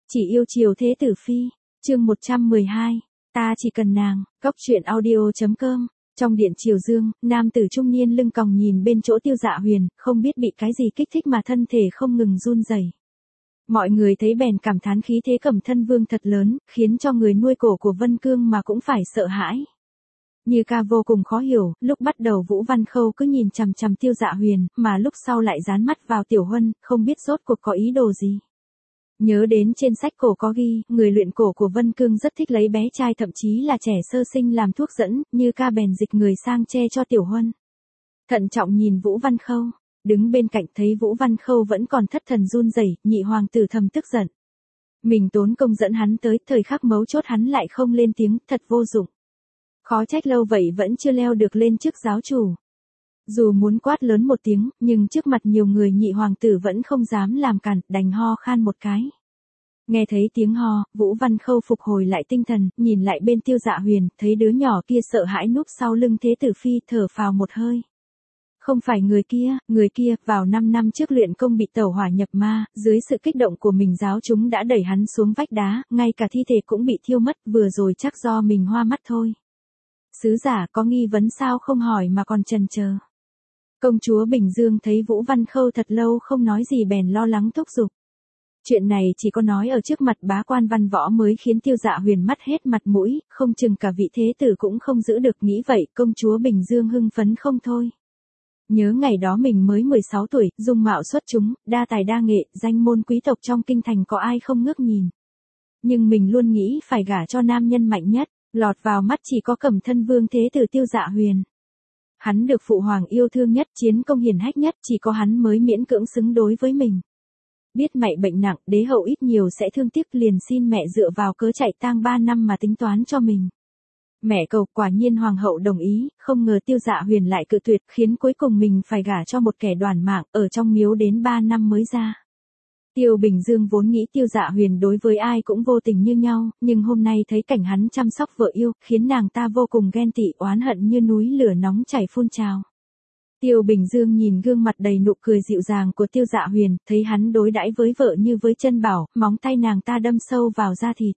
Chỉ yêu chiều thế tử phi, chương 112, ta chỉ cần nàng, cóc truyện audio.com. Trong điện triều dương, nam tử trung niên lưng còng nhìn bên chỗ Tiêu Dạ Huyền, không biết bị cái gì kích thích mà thân thể không ngừng run rẩy. Mọi người thấy bèn cảm thán khí thế Cẩm Thân Vương thật lớn, khiến cho người nuôi cổ của Vân Cương mà cũng phải sợ hãi. Như ca vô cùng khó hiểu, lúc bắt đầu Vũ Văn Khâu cứ nhìn chằm chằm Tiêu Dạ Huyền, mà lúc sau lại dán mắt vào Tiểu Huân, không biết rốt cuộc có ý đồ gì. Nhớ đến trên sách cổ có ghi, người luyện cổ của Vân Cương rất thích lấy bé trai thậm chí là trẻ sơ sinh làm thuốc dẫn, Như ca bèn dịch người sang che cho Tiểu Huân. Thận trọng nhìn Vũ Văn Khâu, đứng bên cạnh thấy Vũ Văn Khâu vẫn còn thất thần run rẩy, nhị hoàng tử thầm tức giận. Mình tốn công dẫn hắn tới, thời khắc mấu chốt hắn lại không lên tiếng, thật vô dụng. Khó trách lâu vậy vẫn chưa leo được lên chức giáo chủ. Dù muốn quát lớn một tiếng, nhưng trước mặt nhiều người nhị hoàng tử vẫn không dám làm cản, đành ho khan một cái. Nghe thấy tiếng ho, Vũ Văn Khâu phục hồi lại tinh thần, nhìn lại bên Tiêu Dạ Huyền, thấy đứa nhỏ kia sợ hãi núp sau lưng thế tử phi, thở phào một hơi. Không phải người kia, vào 5 năm trước luyện công bị tẩu hỏa nhập ma, dưới sự kích động của mình giáo chúng đã đẩy hắn xuống vách đá, ngay cả thi thể cũng bị thiêu mất, vừa rồi chắc do mình hoa mắt thôi. Sứ giả có nghi vấn sao không hỏi mà còn chần chờ. Công chúa Bình Dương thấy Vũ Văn Khâu thật lâu không nói gì bèn lo lắng thúc giục. Chuyện này chỉ có nói ở trước mặt bá quan văn võ mới khiến Tiêu Dạ Huyền mất hết mặt mũi, không chừng cả vị thế tử cũng không giữ được, nghĩ vậy công chúa Bình Dương hưng phấn không thôi. Nhớ ngày đó mình mới 16 tuổi, dung mạo xuất chúng, đa tài đa nghệ, danh môn quý tộc trong kinh thành có ai không ngước nhìn. Nhưng mình luôn nghĩ phải gả cho nam nhân mạnh nhất, lọt vào mắt chỉ có Cẩm Thân Vương thế tử Tiêu Dạ Huyền. Hắn được phụ hoàng yêu thương nhất, chiến công hiển hách nhất, chỉ có hắn mới miễn cưỡng xứng đối với mình. Biết mẹ bệnh nặng, đế hậu ít nhiều sẽ thương tiếc, liền xin mẹ dựa vào cớ chạy tang 3 năm mà tính toán cho mình. Mẹ cầu, quả nhiên hoàng hậu đồng ý, không ngờ Tiêu Dạ Huyền lại cự tuyệt, khiến cuối cùng mình phải gả cho một kẻ đoản mạng, ở trong miếu đến 3 năm mới ra. Tiêu Bình Dương vốn nghĩ Tiêu Dạ Huyền đối với ai cũng vô tình như nhau, nhưng hôm nay thấy cảnh hắn chăm sóc vợ yêu, khiến nàng ta vô cùng ghen tị, oán hận như núi lửa nóng chảy phun trào. Tiêu Bình Dương nhìn gương mặt đầy nụ cười dịu dàng của Tiêu Dạ Huyền, thấy hắn đối đãi với vợ như với chân bảo, móng tay nàng ta đâm sâu vào da thịt.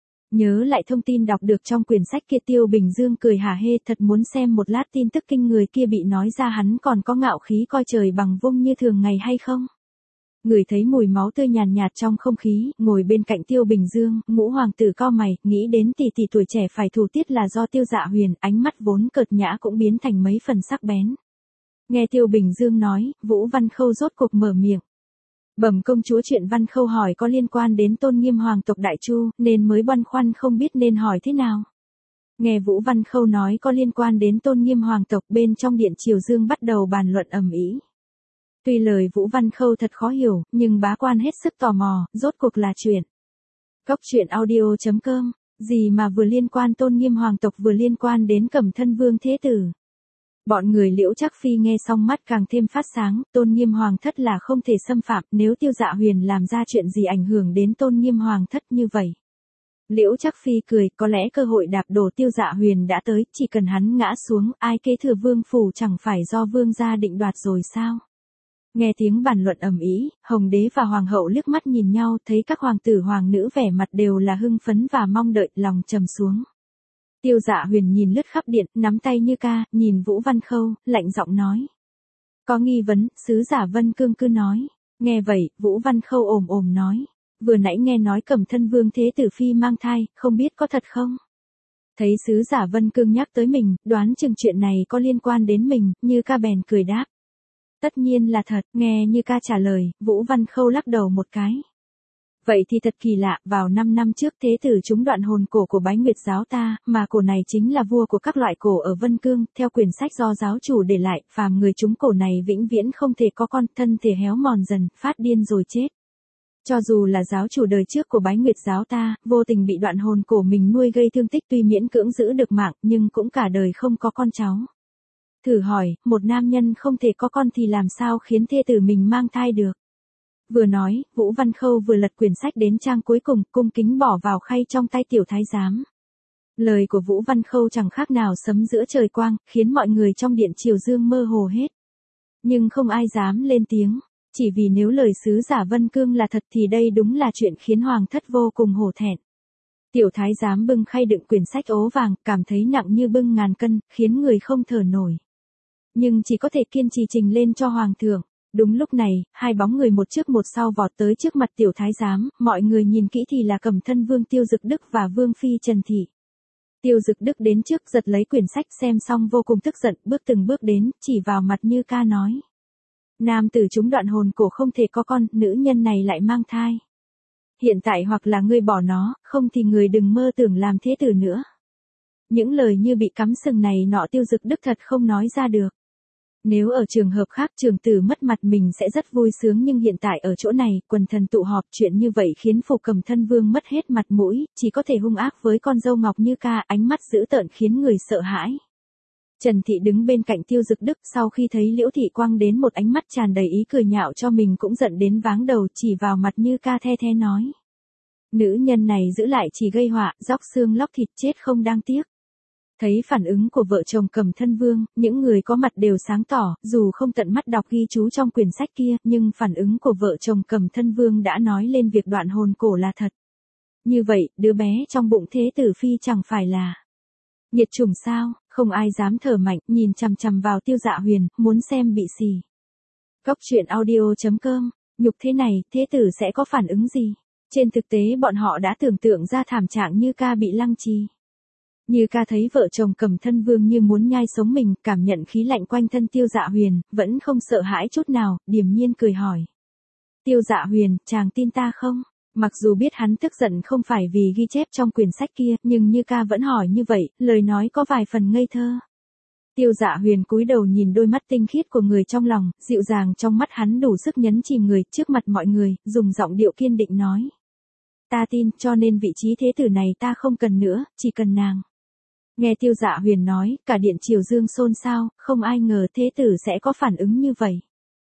Nhớ lại thông tin đọc được trong quyển sách kia, Tiêu Bình Dương cười hả hê, thật muốn xem một lát tin tức kinh người kia bị nói ra hắn còn có ngạo khí coi trời bằng vung như thường ngày hay không. Người thấy mùi máu tươi nhàn nhạt trong không khí, ngồi bên cạnh Tiêu Bình Dương, ngũ hoàng tử cau mày, nghĩ đến tỷ tỷ tuổi trẻ phải thủ tiết là do Tiêu Dạ Huyền, ánh mắt vốn cợt nhã cũng biến thành mấy phần sắc bén. Nghe Tiêu Bình Dương nói, Vũ Văn Khâu rốt cuộc mở miệng. Bẩm công chúa, chuyện Văn Khâu hỏi có liên quan đến tôn nghiêm hoàng tộc Đại Chu, nên mới băn khoăn không biết nên hỏi thế nào. Nghe Vũ Văn Khâu nói có liên quan đến tôn nghiêm hoàng tộc, bên trong điện triều dương bắt đầu bàn luận ầm ĩ. Tuy lời Vũ Văn Khâu thật khó hiểu, nhưng bá quan hết sức tò mò, rốt cuộc là chuyện. Cóc truyện audio.com, gì mà vừa liên quan tôn nghiêm hoàng tộc vừa liên quan đến Cẩm Thân Vương thế tử. Bọn người Liễu Trác Phi nghe xong mắt càng thêm phát sáng, tôn nghiêm hoàng thất là không thể xâm phạm, nếu Tiêu Dạ Huyền làm ra chuyện gì ảnh hưởng đến tôn nghiêm hoàng thất như vậy. Liễu Trác Phi cười, có lẽ cơ hội đạp đổ Tiêu Dạ Huyền đã tới, chỉ cần hắn ngã xuống, ai kế thừa vương phủ chẳng phải do vương gia định đoạt rồi sao. Nghe tiếng bàn luận ầm ĩ, Hồng đế và hoàng hậu liếc mắt nhìn nhau, thấy các hoàng tử hoàng nữ vẻ mặt đều là hưng phấn và mong đợi, lòng trầm xuống. Tiêu Dạ Huyền nhìn lướt khắp điện, nắm tay Như ca, nhìn Vũ Văn Khâu, lạnh giọng nói. Có nghi vấn, sứ giả Vân Cương cứ nói. Nghe vậy, Vũ Văn Khâu ồm ồm nói. Vừa nãy nghe nói Cẩm Thân Vương thế tử phi mang thai, không biết có thật không? Thấy sứ giả Vân Cương nhắc tới mình, đoán chừng chuyện này có liên quan đến mình, Như ca bèn cười đáp. Tất nhiên là thật, nghe Như ca trả lời, Vũ Văn Khâu lắc đầu một cái. Vậy thì thật kỳ lạ, vào 5 năm trước thế tử trúng đoạn hồn cổ của Bái Nguyệt giáo ta, mà cổ này chính là vua của các loại cổ ở Vân Cương, theo quyển sách do giáo chủ để lại, phàm người trúng cổ này vĩnh viễn không thể có con, thân thể héo mòn dần, phát điên rồi chết. Cho dù là giáo chủ đời trước của Bái Nguyệt giáo ta, vô tình bị đoạn hồn cổ mình nuôi gây thương tích, tuy miễn cưỡng giữ được mạng, nhưng cũng cả đời không có con cháu. Thử hỏi, một nam nhân không thể có con thì làm sao khiến thê tử mình mang thai được? Vừa nói, Vũ Văn Khâu vừa lật quyển sách đến trang cuối cùng, cung kính bỏ vào khay trong tay tiểu thái giám. Lời của Vũ Văn Khâu chẳng khác nào sấm giữa trời quang, khiến mọi người trong điện triều dương mơ hồ hết. Nhưng không ai dám lên tiếng. chỉ vì nếu lời sứ giả Vân Cương là thật thì đây đúng là chuyện khiến hoàng thất vô cùng hổ thẹn. Tiểu thái giám bưng khay đựng quyển sách ố vàng, cảm thấy nặng như bưng ngàn cân, khiến người không thở nổi. Nhưng chỉ có thể kiên trì trình lên cho hoàng thượng. Đúng lúc này, hai bóng người một trước một sau vọt tới trước mặt tiểu thái giám, mọi người nhìn kỹ thì là Cẩm Thân Vương Tiêu Dực Đức và Vương phi Trần Thị. Tiêu Dực Đức đến trước giật lấy quyển sách xem xong vô cùng tức giận, bước từng bước đến, chỉ vào mặt Như Ca nói. Nam tử chúng đoạn hồn cổ không thể có con, nữ nhân này lại mang thai. Hiện tại hoặc là ngươi bỏ nó, không thì người đừng mơ tưởng làm thế tử nữa. Những lời như bị cắm sừng này nọ Tiêu Dực Đức thật không nói ra được. Nếu ở trường hợp khác trường tử mất mặt mình sẽ rất vui sướng, nhưng hiện tại ở chỗ này, quần thần tụ họp, chuyện như vậy khiến Phục Cẩm Thân Vương mất hết mặt mũi, chỉ có thể hung ác với con dâu Ngọc Như Ca, ánh mắt dữ tợn khiến người sợ hãi. Trần Thị đứng bên cạnh Tiêu Dực Đức, sau khi thấy Liễu Thị quăng đến một ánh mắt tràn đầy ý cười nhạo cho mình cũng giận đến váng đầu, chỉ vào mặt Như Ca the the nói. Nữ nhân này giữ lại chỉ gây họa, róc xương lóc thịt, chết không đáng tiếc. Thấy phản ứng của vợ chồng Cẩm Thân Vương, những người có mặt đều sáng tỏ, dù không tận mắt đọc ghi chú trong quyển sách kia, nhưng phản ứng của vợ chồng Cẩm Thân Vương đã nói lên việc đoạn hồn cổ là thật. Như vậy, đứa bé trong bụng thế tử phi chẳng phải là nghiệt chủng sao? Không ai dám thở mạnh, nhìn chằm chằm vào Tiêu Dạ Huyền, muốn xem bị xì. Góc truyện audio.com, nhục thế này, thế tử sẽ có phản ứng gì? Trên thực tế bọn họ đã tưởng tượng ra thảm trạng Như Ca bị lăng trì. Như Ca thấy vợ chồng Cẩm Thân Vương như muốn nhai sống mình, cảm nhận khí lạnh quanh thân Tiêu Dạ Huyền, vẫn không sợ hãi chút nào, điềm nhiên cười hỏi. Tiêu Dạ Huyền, chàng tin ta không? Mặc dù biết hắn tức giận không phải vì ghi chép trong quyển sách kia, nhưng Như Ca vẫn hỏi như vậy, lời nói có vài phần ngây thơ. Tiêu Dạ Huyền cúi đầu nhìn đôi mắt tinh khiết của người trong lòng, dịu dàng trong mắt hắn đủ sức nhấn chìm người, trước mặt mọi người, dùng giọng điệu kiên định nói. Ta tin, cho nên vị trí thế tử này ta không cần nữa, chỉ cần nàng. Nghe Tiêu Dạ Huyền nói, cả điện triều dương xôn xao, không ai ngờ thế tử sẽ có phản ứng như vậy.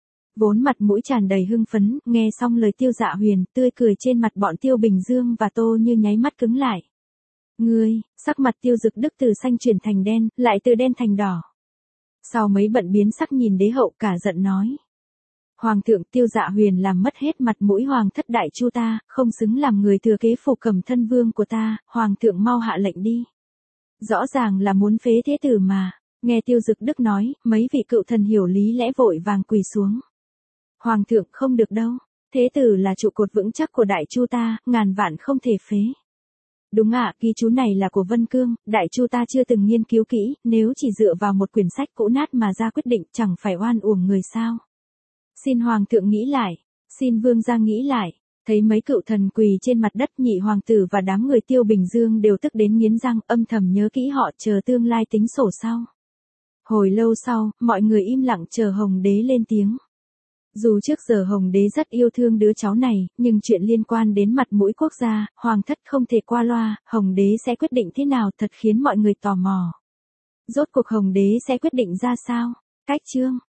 Vốn mặt mũi tràn đầy hưng phấn, nghe xong lời Tiêu Dạ Huyền, tươi cười trên mặt bọn Tiêu Bình Dương và Tô Như nháy mắt cứng lại. Ngươi, sắc mặt Tiêu Dực Đức từ xanh chuyển thành đen, lại từ đen thành đỏ. Sau mấy bận biến sắc nhìn đế hậu cả giận nói. Hoàng thượng, Tiêu Dạ Huyền làm mất hết mặt mũi hoàng thất đại chu ta, không xứng làm người thừa kế Phục Cẩm Thân Vương của ta, hoàng thượng mau hạ lệnh đi. Rõ ràng là muốn phế thế tử mà. Nghe Tiêu Dực Đức nói, mấy vị cựu thần hiểu lý lẽ vội vàng quỳ xuống. Hoàng thượng, không được đâu. Thế tử là trụ cột vững chắc của đại chu ta, ngàn vạn không thể phế. Đúng ạ, ghi chú này là của Vân Cương, đại chu ta chưa từng nghiên cứu kỹ, nếu chỉ dựa vào một quyển sách cũ nát mà ra quyết định, chẳng phải oan uổng người sao. Xin hoàng thượng nghĩ lại, xin vương gia nghĩ lại. Thấy mấy cựu thần quỳ trên mặt đất, nhị hoàng tử và đám người Tiêu Bình Dương đều tức đến nghiến răng, âm thầm nhớ kỹ họ, chờ tương lai tính sổ sau. Hồi lâu sau, mọi người im lặng chờ Hồng Đế lên tiếng. Dù trước giờ Hồng Đế rất yêu thương đứa cháu này, nhưng chuyện liên quan đến mặt mũi quốc gia, hoàng thất không thể qua loa, Hồng Đế sẽ quyết định thế nào thật khiến mọi người tò mò. Rốt cuộc Hồng Đế sẽ quyết định ra sao? Cách chương